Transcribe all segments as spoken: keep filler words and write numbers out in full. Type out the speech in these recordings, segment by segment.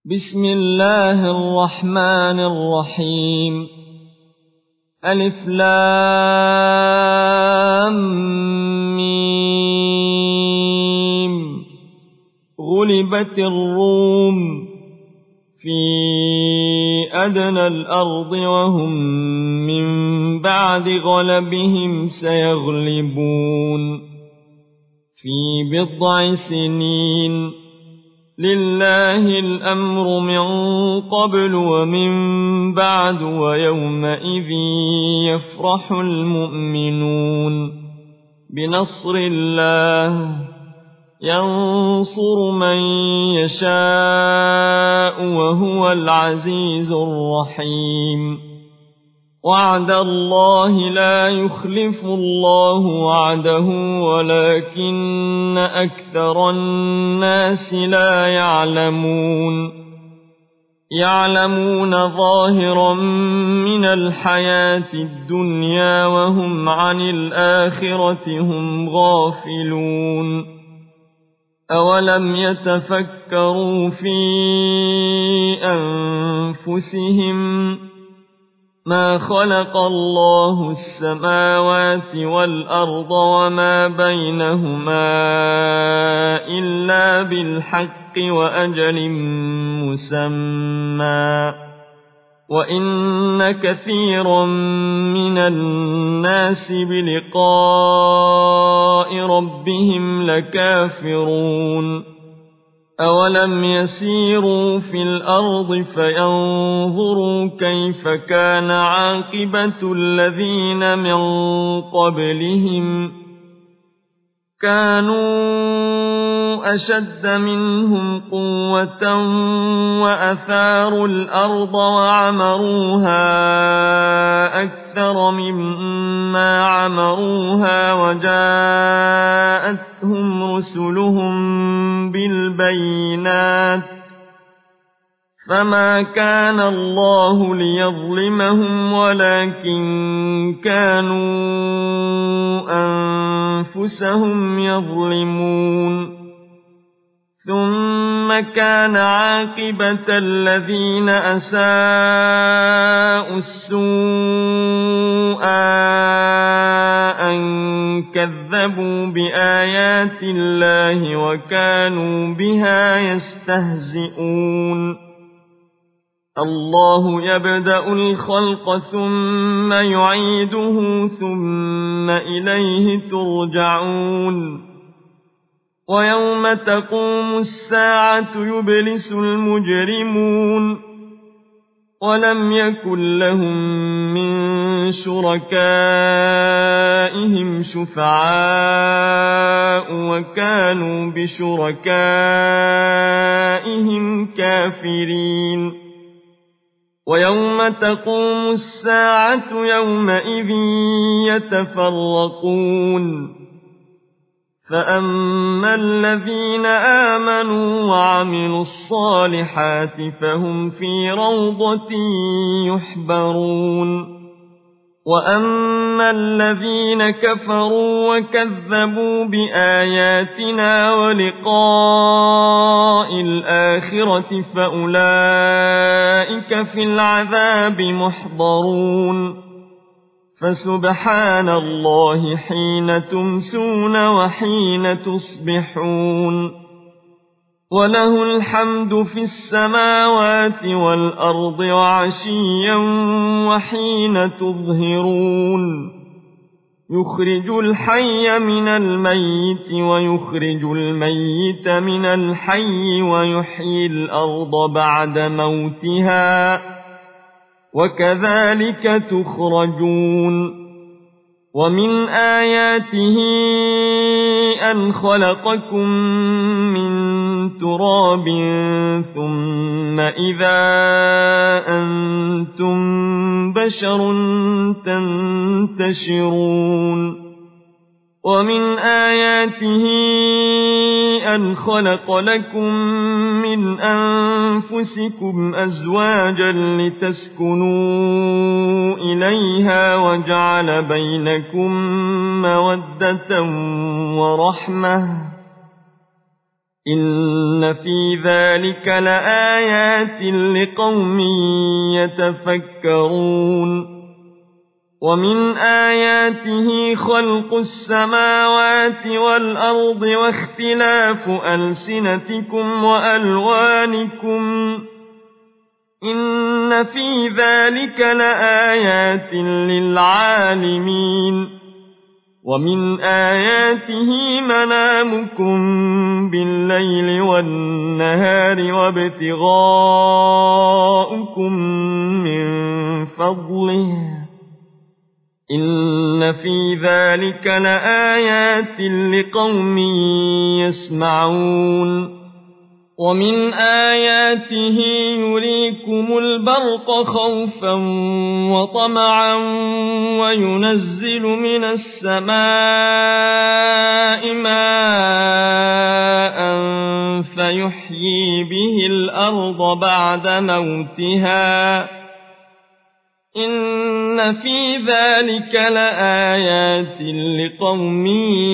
بسم الله الرحمن الرحيم. ألف لام ميم. غلبت الروم في أدنى الأرض وهم من بعد غلبهم سيغلبون في بضع سنين. لله الأمر من قبل ومن بعد ويومئذ يفرح المؤمنون بنصر الله ينصر من يشاء وهو العزيز الرحيم. وعد الله لا يخلف الله وعده ولكن أكثر الناس لا يعلمون يعلمون ظاهرا من الحياة الدنيا وهم عن الآخرة هم غافلون. أولم يتفكروا في أنفسهم ما خلق الله السماوات والأرض وما بينهما إلا بالحق وأجل مسمى وإن كثيرا من الناس بلقاء ربهم لكافرون. أولم يسيروا في الأرض فينظروا كيف كان عاقبة الذين من قبلهم كانوا أشد منهم قوة وأثاروا الأرض وعمروها أكثر مما عمروها وجاءتهم رسلهم بالبينات فما كان الله ليظلمهم ولكن كانوا أنفسهم يظلمون. ثم كان عاقبة الذين أساءوا السوء أن كذبوا بآيات الله وكانوا بها يستهزئون. الله يبدأ الخلق ثم يعيده ثم إليه ترجعون. ويوم تقوم الساعة يبلس المجرمون ولم يكن لهم من شركائهم شفعاء وكانوا بشركائهم كافرين. ويوم تقوم الساعة يومئذ يتفرقون فأما الذين آمنوا وعملوا الصالحات فهم في روضة يحبرون. وأما الذين كفروا وكذبوا بآياتنا ولقاء الآخرة فأولئك في العذاب محضرون. فسبحان الله حين تمسون وحين تصبحون. وله الحمد في السماوات والأرض وعشيا وحين تظهرون. يخرج الحي من الميت ويخرج الميت من الحي ويحيي الأرض بعد موتها وكذلك تخرجون. ومن آياته أن خلقكم من تراب ثم إذا أنتم بشر تنتشرون. ومن آياته أن خلق لكم من أنفسكم أزواجا لتسكنوا إليها وجعل بينكم مودة ورحمة إن في ذلك لآيات لقوم يتفكرون ومن آياته خلق السماوات والأرض واختلاف ألسنتكم وألوانكم إن في ذلك لآيات للعالمين ومن آياته منامكم بالليل والنهار وابتغاؤكم من فضله إن في ذلك لآيات لقوم يسمعون ومن آياته يريكم البرق خوفا وطمعا وينزل من السماء ماء فيحيي به الأرض بعد موتها إن في ذلك لآيات لقوم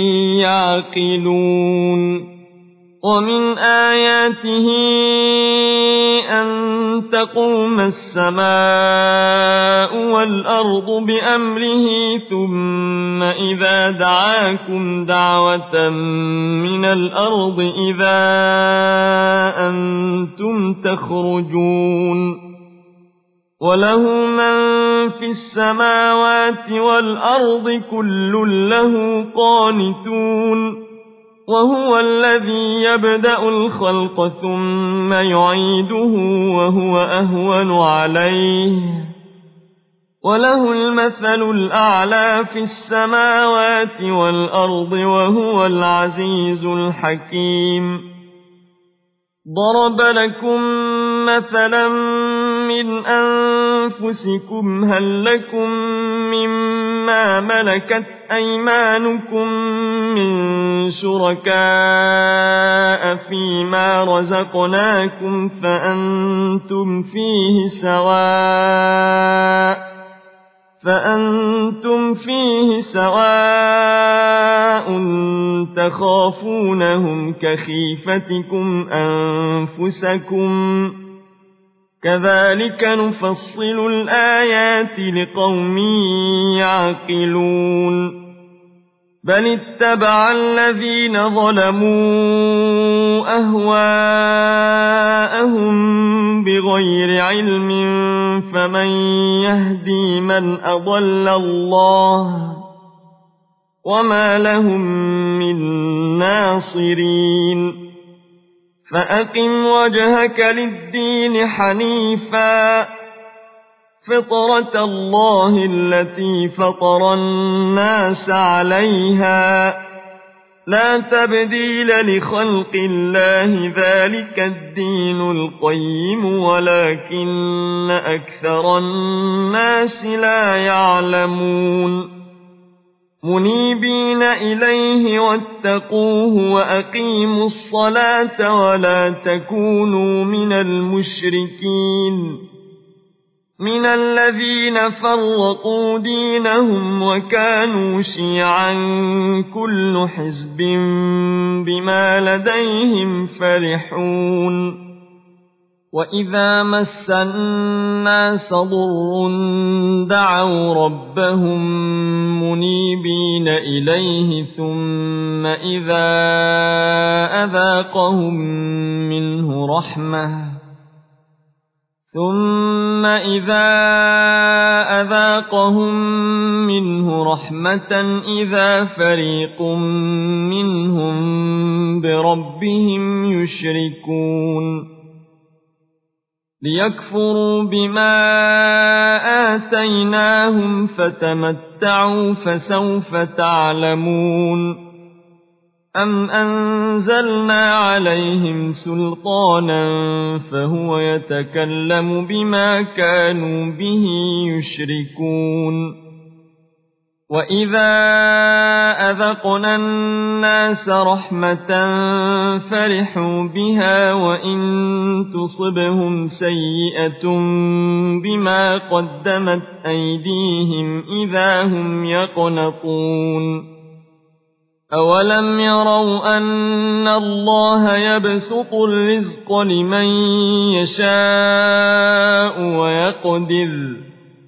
يعقلون ومن آياته أن تقوم السماء والأرض بأمره ثم إذا دعاكم دعوة من الأرض إذا أنتم تخرجون وله من في السماوات والأرض كل له قانتون وهو الذي يبدأ الخلق ثم يعيده وهو أهون عليه وله المثل الأعلى في السماوات والأرض وهو العزيز الحكيم ضرب لكم مثلا من أنفسكم هل لكم مما ملكت أيمانكم من شركاء فيما رزقناكم فأنتم فيه سواء فأنتم فيه سواء تخافونهم كخيفتكم أنفسكم كذلك نفصل الآيات لقوم يعقلون بل اتبع الذين ظلموا أهواءهم بغير علم فمن يهدي من أضل الله وما لهم من ناصرين فأقم وجهك للدين حنيفا فطرة الله التي فطر الناس عليها لا تبديل لخلق الله ذلك الدين القيم ولكن أكثر الناس لا يعلمون منيبين إليه واتقوه وأقيموا الصلاة ولا تكونوا من المشركين من الذين فرقوا دينهم وكانوا شيعا كل حزب بما لديهم فرحون وإذا مس الناس ضر دعوا ربهم منيبين إليه ثم إذا أذاقهم منه رحمة ثم إذا أذاقهم منه رحمة إذا فريق منهم بربهم يشركون ليكفروا بما آتيناهم فتمتعوا فسوف تعلمون أم أنزلنا عليهم سلطانا فهو يتكلم بما كانوا به يشركون وإذا أذقنا الناس رحمة فرحوا بها وإن تصبهم سيئة بما قدمت أيديهم إذا هم يقنطون أولم يروا أن الله يبسط الرزق لمن يشاء ويقدر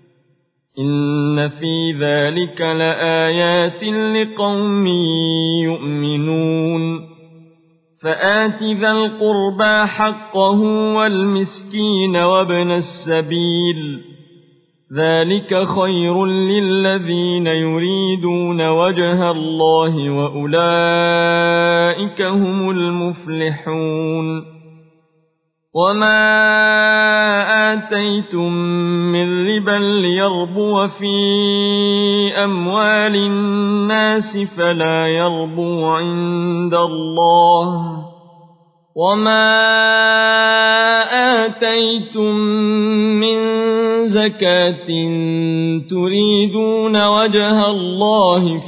إن في ذلك لآيات لقوم يؤمنون فآت ذا القربى حقه والمسكين وابن السبيل ذلك خير للذين يريدون وجه الله وأولئك هم المفلحون وما آتيتم من ربا ليربو في أموال الناس فلا يربو عند الله وما آتيتم من زكاة تريدون وجه الله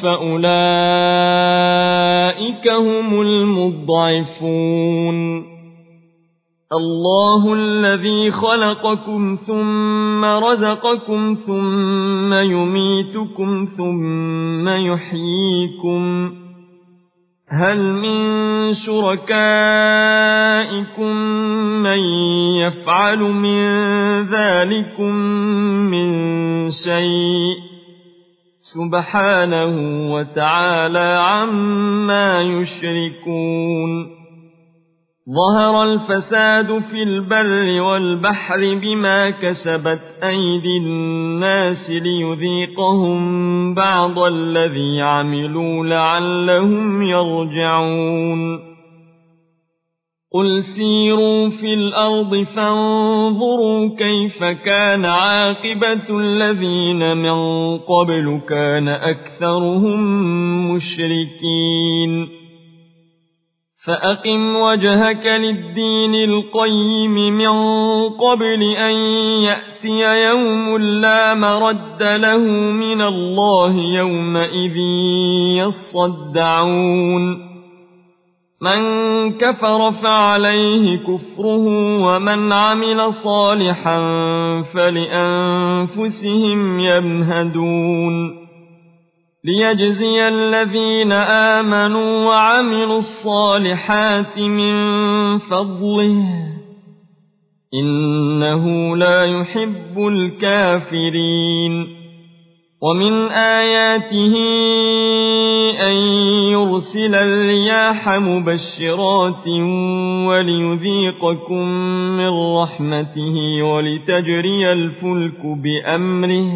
فأولئك هم المضعفون الله الذي خلقكم ثم رزقكم ثم يميتكم ثم يحييكم هل من شركائكم من يفعل من ذلكم من شيء سبحانه وتعالى عما يشركون ظهر الفساد في البر والبحر بما كسبت أيدي الناس ليذيقهم بعض الذي عملوا لعلهم يرجعون قل سيروا في الأرض فانظروا كيف كان عاقبة الذين من قبل كان أكثرهم مشركين فأقم وجهك للدين القيم من قبل أن يأتي يوم لا مرد له من الله يومئذ يصدعون من كفر فعليه كفره ومن عمل صالحا فلأنفسهم يمهدون ليجزي الذين آمنوا وعملوا الصالحات من فضله إنه لا يحب الكافرين ومن آياته أن يرسل الرياح مبشرات وليذيقكم من رحمته ولتجري الفلك بأمره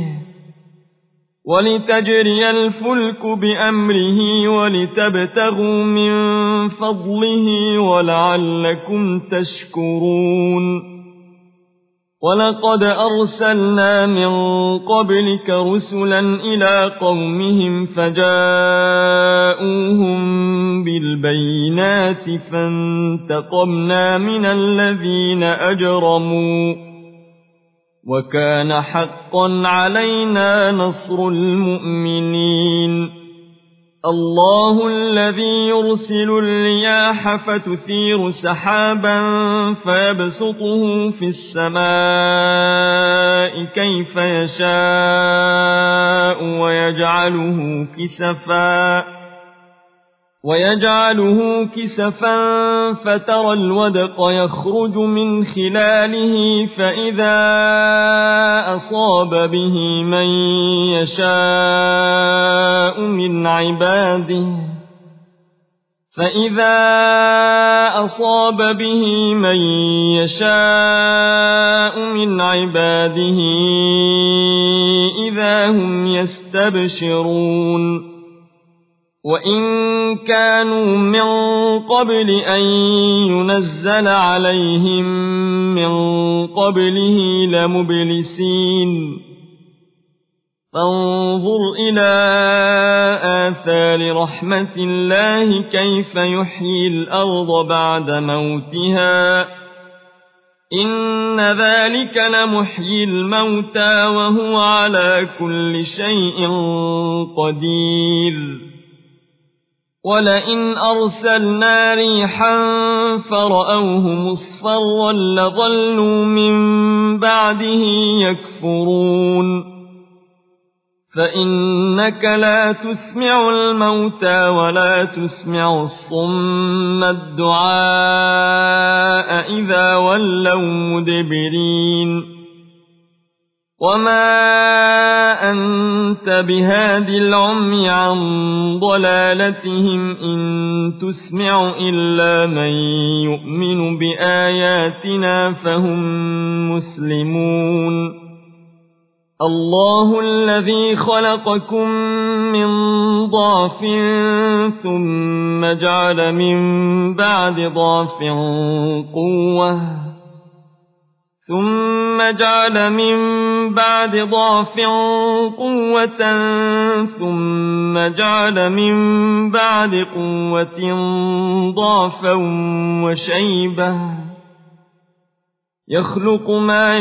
ولتجري الفلك بأمره ولتبتغوا من فضله ولعلكم تشكرون ولقد أرسلنا من قبلك رسلا إلى قومهم فجاءوهم بالبينات فانتقمنا من الذين أجرموا وكان حقا علينا نصر المؤمنين الله الذي يرسل الرياح فتثير سحابا فيبسطه في السماء كيف يشاء ويجعله كسفا ويجعله كسفا فترى الودق يخرج من خلاله فإذا أصاب به من يشاء من عباده فإذا أصاب به من يشاء من عباده إذا هم يستبشرون وإن كانوا من قبل أن ينزل عليهم من قبله لمبلسين فانظر إلى آثار رحمة الله كيف يحيي الأرض بعد موتها إن ذلك لمحيي الموتى وهو على كل شيء قدير ولئن أرسلنا ريحا فرأوه مصفرا لظلوا من بعده يكفرون فإنك لا تسمع الموتى ولا تسمع الصم الدعاء إذا ولوا مدبرين وما أنت بهاد العمي عن ضلالتهم إن تسمع إلا من يؤمن بآياتنا فهم مسلمون الله الذي خلقكم من ضعف ثم جعل من بعد ضعف قوة ثم جعل من بعد ضعف قوة ثم جعل من بعد قوة ضعفا وشيبة يخلق ما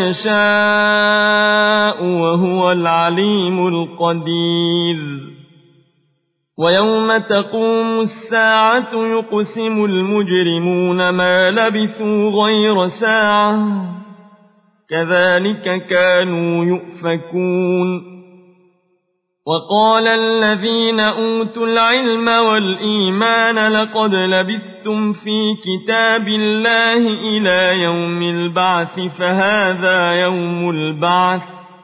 يشاء وهو العليم القدير ويوم تقوم الساعة يقسم المجرمون ما لبثوا غير ساعة كذلك كانوا يؤفكون وقال الذين أوتوا العلم والإيمان لقد لبثتم في كتاب الله إلى يوم البعث فهذا يوم البعث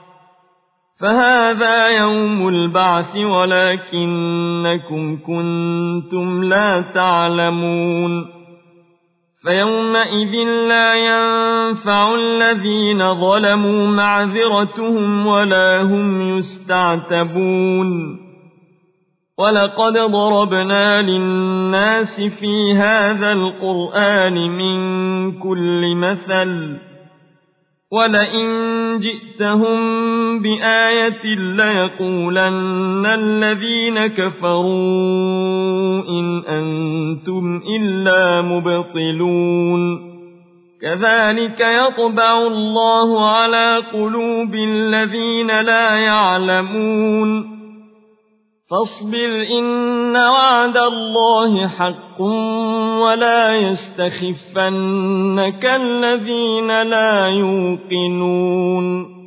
فهذا يوم البعث ولكنكم كنتم لا تعلمون فيومئذ لا ينفع الذين ظلموا معذرتهم ولا هم يستعتبون ولقد ضربنا للناس في هذا القرآن من كل مثل ولئن جئتهم بآية ليقولن الذين كفروا إن أنتم إلا مبطلون كذلك يطبع الله على قلوب الذين لا يعلمون فاصبر إن وعد الله حق ولا يستخفنك الذين لا يوقنون